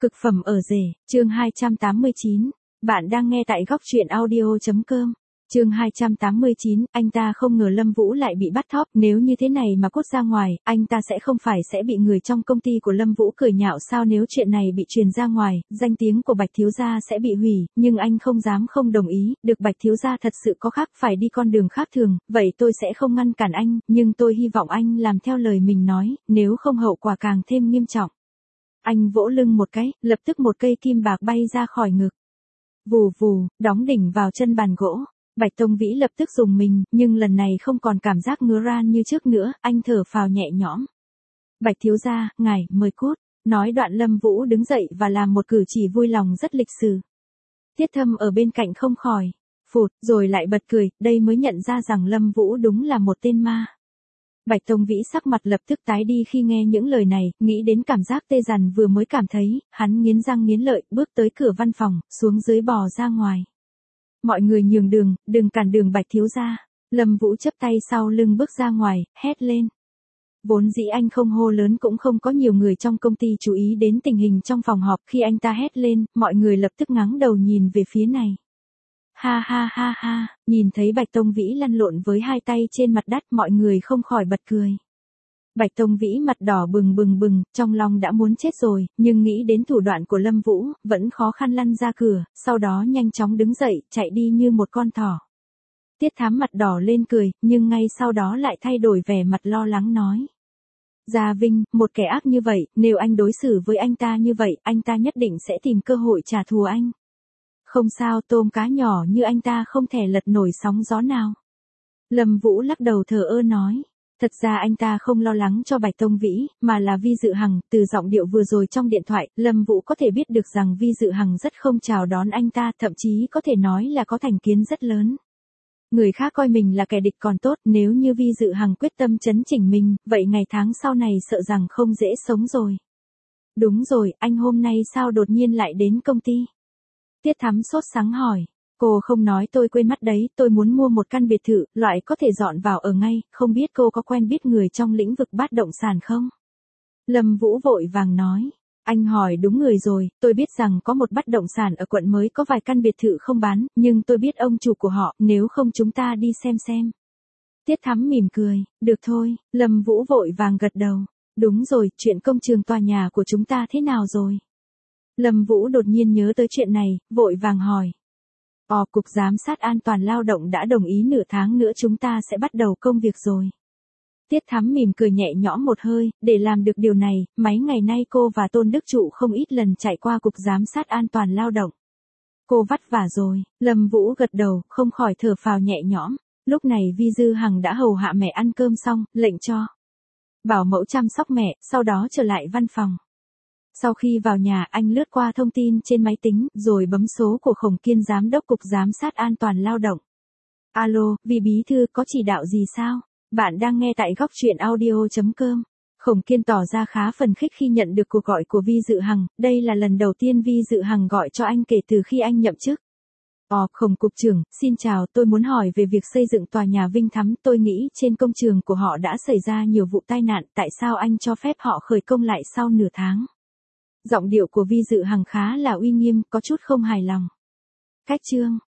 Cực phẩm ở rể, chương 289. Bạn đang nghe tại góc truyện audio.com. Chương 289, anh ta không ngờ Lâm Vũ lại bị bắt thóp, nếu như thế này mà cốt ra ngoài, anh ta sẽ không phải sẽ bị người trong công ty của Lâm Vũ cười nhạo sao? Nếu chuyện này bị truyền ra ngoài, danh tiếng của Bạch thiếu gia sẽ bị hủy, nhưng anh không dám không đồng ý, được Bạch thiếu gia thật sự có khác phải đi con đường khác thường, vậy tôi sẽ không ngăn cản anh, nhưng tôi hy vọng anh làm theo lời mình nói, nếu không hậu quả càng thêm nghiêm trọng. Anh vỗ lưng một cái, lập tức một cây kim bạc bay ra khỏi ngực. Vù vù, đóng đỉnh vào chân bàn gỗ. Bạch Tông Vĩ lập tức dùng mình, nhưng lần này không còn cảm giác ngứa ran như trước nữa, anh thở phào nhẹ nhõm. Bạch thiếu gia, ngài, mời cút. Nói đoạn Lâm Vũ đứng dậy và làm một cử chỉ vui lòng rất lịch sự. Tiết Thâm ở bên cạnh không khỏi phụt, rồi lại bật cười, đây mới nhận ra rằng Lâm Vũ đúng là một tên ma. Bạch Tông Vĩ sắc mặt lập tức tái đi khi nghe những lời này, nghĩ đến cảm giác tê dần vừa mới cảm thấy, hắn nghiến răng nghiến lợi, bước tới cửa văn phòng, xuống dưới bò ra ngoài. Mọi người nhường đường, đừng cản đường Bạch thiếu gia. Lâm Vũ chắp tay sau lưng bước ra ngoài, hét lên. Vốn dĩ anh không hô lớn cũng không có nhiều người trong công ty chú ý đến tình hình trong phòng họp, khi anh ta hét lên, mọi người lập tức ngáng đầu nhìn về phía này. Ha ha ha ha, nhìn thấy Bạch Tông Vĩ lăn lộn với hai tay trên mặt đất, mọi người không khỏi bật cười. Bạch Tông Vĩ mặt đỏ bừng bừng bừng, trong lòng đã muốn chết rồi, nhưng nghĩ đến thủ đoạn của Lâm Vũ, vẫn khó khăn lăn ra cửa, sau đó nhanh chóng đứng dậy, chạy đi như một con thỏ. Tiết Thám mặt đỏ lên cười, nhưng ngay sau đó lại thay đổi vẻ mặt lo lắng nói. Gia Vinh, một kẻ ác như vậy, nếu anh đối xử với anh ta như vậy, anh ta nhất định sẽ tìm cơ hội trả thù anh. Không sao, tôm cá nhỏ như anh ta không thể lật nổi sóng gió nào. Lâm Vũ lắc đầu thờ ơ nói. Thật ra anh ta không lo lắng cho Bạch Tông Vĩ, mà là Vi Dự Hằng, từ giọng điệu vừa rồi trong điện thoại, Lâm Vũ có thể biết được rằng Vi Dự Hằng rất không chào đón anh ta, thậm chí có thể nói là có thành kiến rất lớn. Người khác coi mình là kẻ địch còn tốt, nếu như Vi Dự Hằng quyết tâm chấn chỉnh mình, vậy ngày tháng sau này sợ rằng không dễ sống rồi. Đúng rồi, anh hôm nay sao đột nhiên lại đến công ty? Tiết Thắm sốt sắng hỏi. Cô không nói tôi quên mất đấy, tôi muốn mua một căn biệt thự, loại có thể dọn vào ở ngay, không biết cô có quen biết người trong lĩnh vực bất động sản không? Lâm Vũ vội vàng nói. Anh hỏi đúng người rồi, tôi biết rằng có một bất động sản ở quận mới có vài căn biệt thự không bán, nhưng tôi biết ông chủ của họ, nếu không chúng ta đi xem. Tiết Thắm mỉm cười, được thôi, Lâm Vũ vội vàng gật đầu. Đúng rồi, chuyện công trường tòa nhà của chúng ta thế nào rồi? Lâm Vũ đột nhiên nhớ tới chuyện này, vội vàng hỏi. Cục Giám sát An toàn Lao động đã đồng ý nửa tháng nữa chúng ta sẽ bắt đầu công việc rồi. Tiết Thắm mỉm cười nhẹ nhõm một hơi, để làm được điều này, mấy ngày nay cô và Tôn Đức Trụ không ít lần chạy qua Cục Giám sát An toàn Lao động. Cô vất vả rồi, Lâm Vũ gật đầu, không khỏi thở phào nhẹ nhõm. Lúc này Vi Dư Hằng đã hầu hạ mẹ ăn cơm xong, lệnh cho bảo mẫu chăm sóc mẹ, sau đó trở lại văn phòng. Sau khi vào nhà, anh lướt qua thông tin trên máy tính, rồi bấm số của Khổng Kiên Giám đốc Cục Giám sát An toàn Lao động. Alo, Vi bí thư có chỉ đạo gì sao? Bạn đang nghe tại góc truyện audio.com. Khổng Kiên tỏ ra khá phấn khích khi nhận được cuộc gọi của Vi Dự Hằng, đây là lần đầu tiên Vi Dự Hằng gọi cho anh kể từ khi anh nhậm chức. Khổng cục trưởng, xin chào, tôi muốn hỏi về việc xây dựng tòa nhà Vinh Thắm, tôi nghĩ trên công trường của họ đã xảy ra nhiều vụ tai nạn, tại sao anh cho phép họ khởi công lại sau nửa tháng? Giọng điệu của Vi Dự Hằng khá là uy nghiêm, có chút không hài lòng. Cách chương